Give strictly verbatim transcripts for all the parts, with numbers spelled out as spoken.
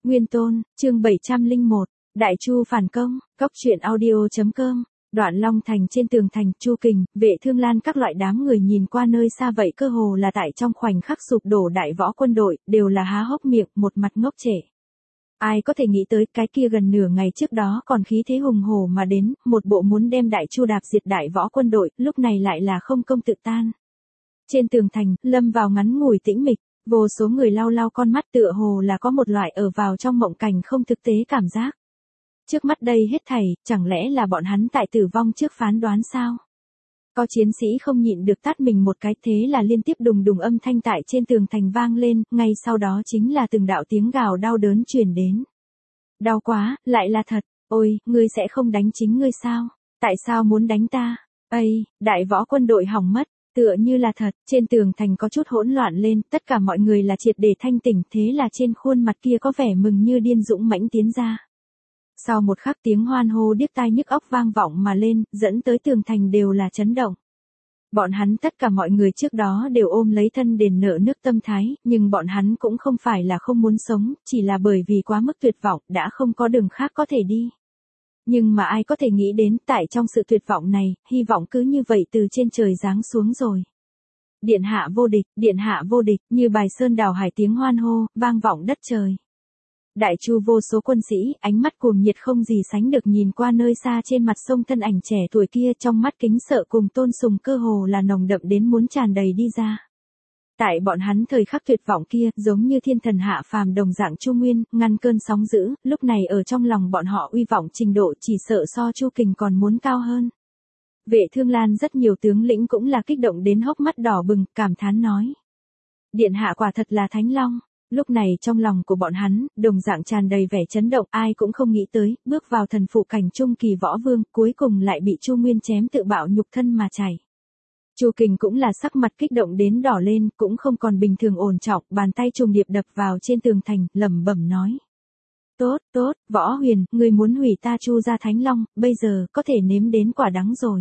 Nguyên Tôn, chương bảy trăm lẻ một, Đại Chu phản công, Cốc truyện audio chấm com. Đoạn Long Thành trên tường thành, Chu Kình, Vệ Thương Lan các loại đám người nhìn qua nơi xa vậy cơ hồ là tại trong khoảnh khắc sụp đổ đại võ quân đội, đều là há hốc miệng, một mặt ngốc trệ. Ai có thể nghĩ tới cái kia gần nửa ngày trước đó còn khí thế hùng hổ mà đến, một bộ muốn đem Đại Chu đạp diệt đại võ quân đội, lúc này lại là không công tự tan. Trên tường thành, lâm vào ngắn ngủi tĩnh mịch, vô số người lau lau con mắt tựa hồ là có một loại ở vào trong mộng cảnh không thực tế cảm giác. Trước mắt đây hết thảy, chẳng lẽ là bọn hắn tại tử vong trước phán đoán sao? Có chiến sĩ không nhịn được tát mình một cái, thế là liên tiếp đùng đùng âm thanh tại trên tường thành vang lên, ngay sau đó chính là từng đạo tiếng gào đau đớn truyền đến. Đau quá, lại là thật, ôi, ngươi sẽ không đánh chính ngươi sao? Tại sao muốn đánh ta? Ây, đại võ quân đội hỏng mất, tựa như là thật, trên tường thành có chút hỗn loạn lên, tất cả mọi người là triệt để thanh tỉnh, thế là trên khuôn mặt kia có vẻ mừng như điên dũng mãnh tiến ra. Sau một khắc tiếng hoan hô điếc tai nhức óc vang vọng mà lên, dẫn tới tường thành đều là chấn động. Bọn hắn tất cả mọi người trước đó đều ôm lấy thân đền nợ nước tâm thái, nhưng bọn hắn cũng không phải là không muốn sống, chỉ là bởi vì quá mức tuyệt vọng, đã không có đường khác có thể đi. Nhưng mà ai có thể nghĩ đến, tại trong sự tuyệt vọng này, hy vọng cứ như vậy từ trên trời giáng xuống rồi. Điện hạ vô địch, điện hạ vô địch, như bài sơn đảo hải tiếng hoan hô, vang vọng đất trời. Đại Chu vô số quân sĩ, ánh mắt cuồng nhiệt không gì sánh được nhìn qua nơi xa trên mặt sông thân ảnh trẻ tuổi kia, trong mắt kính sợ cùng tôn sùng cơ hồ là nồng đậm đến muốn tràn đầy đi ra. Tại bọn hắn thời khắc tuyệt vọng kia, giống như thiên thần hạ phàm đồng dạng Chu Nguyên, ngăn cơn sóng dữ, lúc này ở trong lòng bọn họ uy vọng trình độ chỉ sợ so Chu Kình còn muốn cao hơn. Vệ Thương Lan rất nhiều tướng lĩnh cũng là kích động đến hốc mắt đỏ bừng, cảm thán nói. Điện hạ quả thật là Thánh Long. Lúc này trong lòng của bọn hắn, đồng dạng tràn đầy vẻ chấn động, ai cũng không nghĩ tới, bước vào thần phụ cảnh trung kỳ võ vương, cuối cùng lại bị Chu Nguyên chém tự bạo nhục thân mà chảy. Chu Kình cũng là sắc mặt kích động đến đỏ lên, cũng không còn bình thường ổn trọng, bàn tay trùng điệp đập vào trên tường thành, lẩm bẩm nói. Tốt, tốt, Võ Huyền, ngươi muốn hủy ta Chu gia Thánh Long, bây giờ có thể nếm đến quả đắng rồi.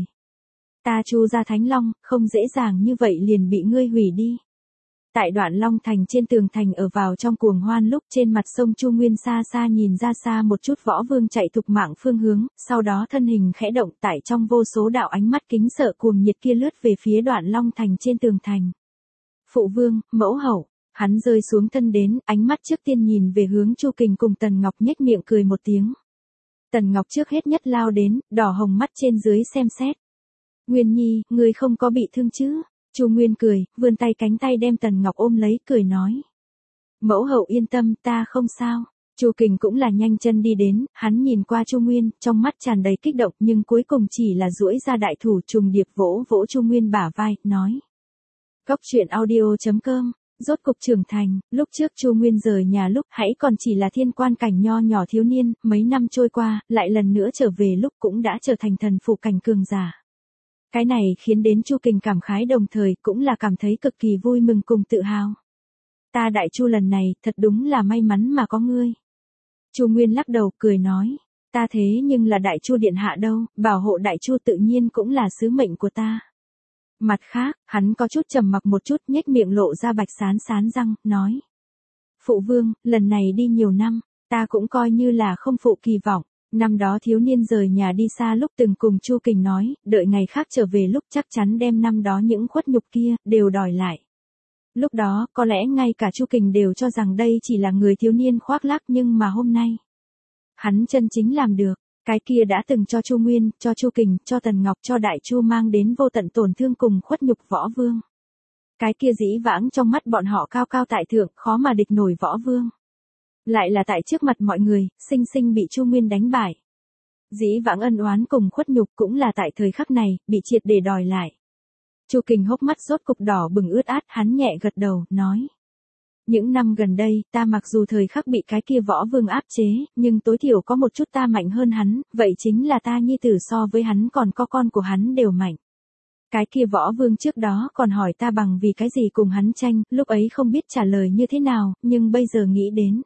Ta Chu gia Thánh Long, không dễ dàng như vậy liền bị ngươi hủy đi. Tại Đoạn Long Thành trên tường thành ở vào trong cuồng hoan lúc trên mặt sông Chu Nguyên xa xa nhìn ra xa một chút võ vương chạy thục mạng phương hướng, sau đó thân hình khẽ động tại trong vô số đạo ánh mắt kính sợ cuồng nhiệt kia lướt về phía Đoạn Long Thành trên tường thành. Phụ vương, mẫu hậu, hắn rơi xuống thân đến, ánh mắt trước tiên nhìn về hướng Chu Kình cùng Tần Ngọc nhếch miệng cười một tiếng. Tần Ngọc trước hết nhất lao đến, đỏ hồng mắt trên dưới xem xét. Nguyên Nhi, ngươi không có bị thương chứ? Chu Nguyên cười, vươn tay cánh tay đem Tần Ngọc ôm lấy, cười nói. Mẫu hậu yên tâm, ta không sao. Chu Kình cũng là nhanh chân đi đến, hắn nhìn qua Chu Nguyên, trong mắt tràn đầy kích động, nhưng cuối cùng chỉ là duỗi ra đại thủ trùng điệp vỗ vỗ Chu Nguyên bả vai, nói. Cốc truyện audio chấm com, rốt cục trưởng thành, lúc trước Chu Nguyên rời nhà lúc hãy còn chỉ là thiên quan cảnh nho nhỏ thiếu niên, mấy năm trôi qua, lại lần nữa trở về lúc cũng đã trở thành thần phụ cảnh cường giả. Cái này khiến đến Chu Kình cảm khái đồng thời cũng là cảm thấy cực kỳ vui mừng cùng tự hào. Ta Đại Chu lần này thật đúng là may mắn mà có ngươi. Chu Nguyên lắc đầu cười nói, ta thế nhưng là Đại Chu điện hạ đâu, bảo hộ Đại Chu tự nhiên cũng là sứ mệnh của ta. Mặt khác, hắn có chút trầm mặc một chút nhếch miệng lộ ra bạch sán sán răng, nói. Phụ vương, lần này đi nhiều năm, ta cũng coi như là không phụ kỳ vọng. Năm đó thiếu niên rời nhà đi xa lúc từng cùng Chu Kình nói, đợi ngày khác trở về lúc chắc chắn đem năm đó những khuất nhục kia, đều đòi lại. Lúc đó, có lẽ ngay cả Chu Kình đều cho rằng đây chỉ là người thiếu niên khoác lác nhưng mà hôm nay. Hắn chân chính làm được, cái kia đã từng cho Chu Nguyên, cho Chu Kình, cho Tần Ngọc, cho Đại Chu mang đến vô tận tổn thương cùng khuất nhục võ vương. Cái kia dĩ vãng trong mắt bọn họ cao cao tại thượng, khó mà địch nổi võ vương. Lại là tại trước mặt mọi người, sinh sinh bị Chu Nguyên đánh bại. Dĩ vãng ân oán cùng khuất nhục cũng là tại thời khắc này, bị triệt để đòi lại. Chu Kình hốc mắt rốt cục đỏ bừng ướt át, hắn nhẹ gật đầu, nói. Những năm gần đây, ta mặc dù thời khắc bị cái kia võ vương áp chế, nhưng tối thiểu có một chút ta mạnh hơn hắn, vậy chính là ta nhi tử so với hắn còn có con của hắn đều mạnh. Cái kia võ vương trước đó còn hỏi ta bằng vì cái gì cùng hắn tranh, lúc ấy không biết trả lời như thế nào, nhưng bây giờ nghĩ đến.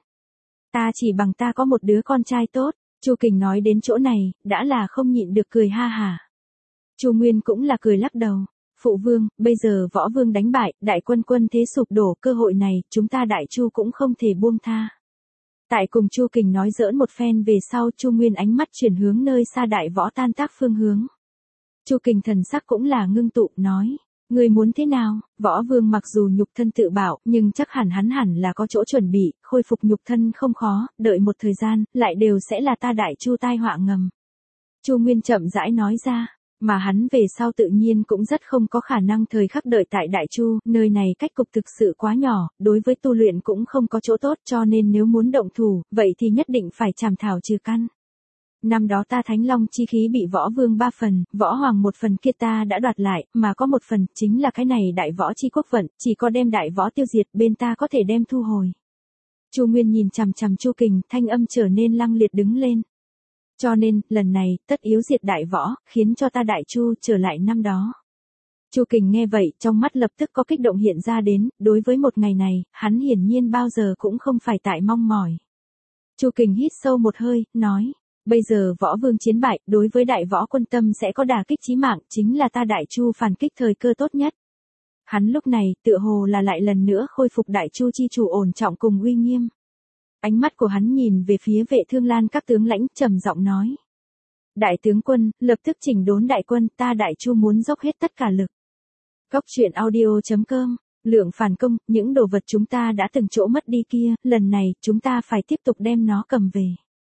Ta chỉ bằng ta có một đứa con trai tốt, Chu Kình nói đến chỗ này, đã là không nhịn được cười ha hả. Chu Nguyên cũng là cười lắc đầu, phụ vương, bây giờ võ vương đánh bại, đại quân quân thế sụp đổ, cơ hội này, chúng ta Đại Chu cũng không thể buông tha. Tại cùng Chu Kình nói giỡn một phen về sau, Chu Nguyên ánh mắt chuyển hướng nơi xa đại võ tan tác phương hướng. Chu Kình thần sắc cũng là ngưng tụ, nói, ngươi muốn thế nào? Võ Vương mặc dù nhục thân tự bảo, nhưng chắc hẳn hắn hẳn là có chỗ chuẩn bị, khôi phục nhục thân không khó, đợi một thời gian, lại đều sẽ là ta Đại Chu tai họa ngầm. Chu Nguyên chậm rãi nói ra, mà hắn về sau tự nhiên cũng rất không có khả năng thời khắc đợi tại Đại Chu, nơi này cách cục thực sự quá nhỏ, đối với tu luyện cũng không có chỗ tốt, cho nên nếu muốn động thủ, vậy thì nhất định phải chảm thảo trừ căn. Năm đó ta Thánh Long chi khí bị Võ Vương ba phần, Võ Hoàng một phần kia ta đã đoạt lại, mà có một phần, chính là cái này đại võ chi quốc vận, chỉ có đem đại võ tiêu diệt bên ta có thể đem thu hồi. Chu Nguyên nhìn chằm chằm Chu Kình, thanh âm trở nên lăng liệt đứng lên. Cho nên, lần này, tất yếu diệt đại võ, khiến cho ta Đại Chu trở lại năm đó. Chu Kình nghe vậy, trong mắt lập tức có kích động hiện ra đến, đối với một ngày này, hắn hiển nhiên bao giờ cũng không phải tại mong mỏi. Chu Kình hít sâu một hơi, nói, bây giờ Võ Vương chiến bại, đối với đại võ quân tâm sẽ có đả kích chí mạng, chính là ta Đại Chu phản kích thời cơ tốt nhất. Hắn lúc này, tựa hồ là lại lần nữa khôi phục Đại Chu chi chủ ổn trọng cùng uy nghiêm. Ánh mắt của hắn nhìn về phía Vệ Thương Lan các tướng lãnh, trầm giọng nói. Đại tướng quân, lập tức chỉnh đốn đại quân, ta Đại Chu muốn dốc hết tất cả lực. Cốc truyện audio chấm com, lượng phản công, những đồ vật chúng ta đã từng chỗ mất đi kia, lần này, chúng ta phải tiếp tục đem nó cầm về.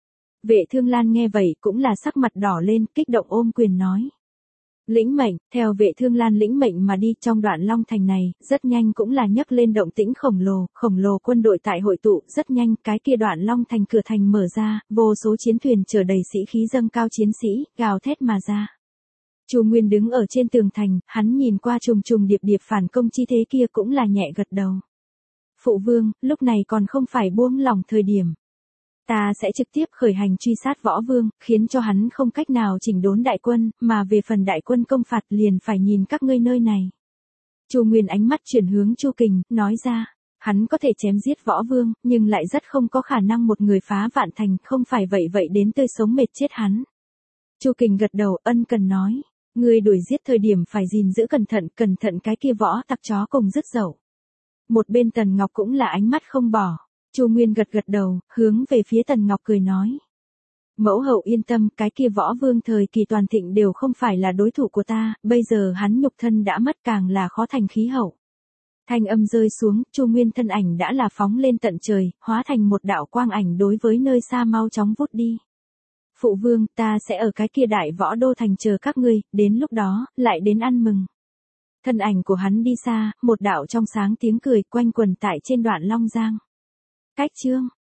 Vệ Thương Lan nghe vậy cũng là sắc mặt đỏ lên, kích động ôm quyền nói. Lĩnh mệnh, theo Vệ Thương Lan lĩnh mệnh mà đi trong Đoạn Long Thành này, rất nhanh cũng là nhấc lên động tĩnh khổng lồ, khổng lồ quân đội tại hội tụ, rất nhanh, cái kia Đoạn Long Thành cửa thành mở ra, vô số chiến thuyền chở đầy sĩ khí dâng cao chiến sĩ, gào thét mà ra. Chu Nguyên đứng ở trên tường thành, hắn nhìn qua trùng trùng điệp điệp phản công chi thế kia cũng là nhẹ gật đầu. Phụ vương, lúc này còn không phải buông lỏng thời điểm. Ta sẽ trực tiếp khởi hành truy sát Võ Vương, khiến cho hắn không cách nào chỉnh đốn đại quân, mà về phần đại quân công phạt liền phải nhìn các ngươi nơi này. Chu Nguyên ánh mắt chuyển hướng Chu Kình, nói ra, hắn có thể chém giết Võ Vương, nhưng lại rất không có khả năng một người phá vạn thành, không phải vậy vậy đến tươi sống mệt chết hắn. Chu Kình gật đầu, ân cần nói, ngươi đuổi giết thời điểm phải gìn giữ cẩn thận, cẩn thận cái kia võ tặc chó cùng dứt dậu. Một bên Tần Ngọc cũng là ánh mắt không bỏ. Chu Nguyên gật gật đầu, hướng về phía Tần Ngọc cười nói. Mẫu hậu yên tâm, cái kia Võ Vương thời kỳ toàn thịnh đều không phải là đối thủ của ta, bây giờ hắn nhục thân đã mất càng là khó thành khí hậu. Thanh âm rơi xuống, Chu Nguyên thân ảnh đã là phóng lên tận trời, hóa thành một đạo quang ảnh đối với nơi xa mau chóng vút đi. Phụ vương, ta sẽ ở cái kia đại võ đô thành chờ các ngươi, đến lúc đó, lại đến ăn mừng. Thân ảnh của hắn đi xa, một đạo trong sáng tiếng cười quanh quần tại trên Đoạn Long Giang. Cách chương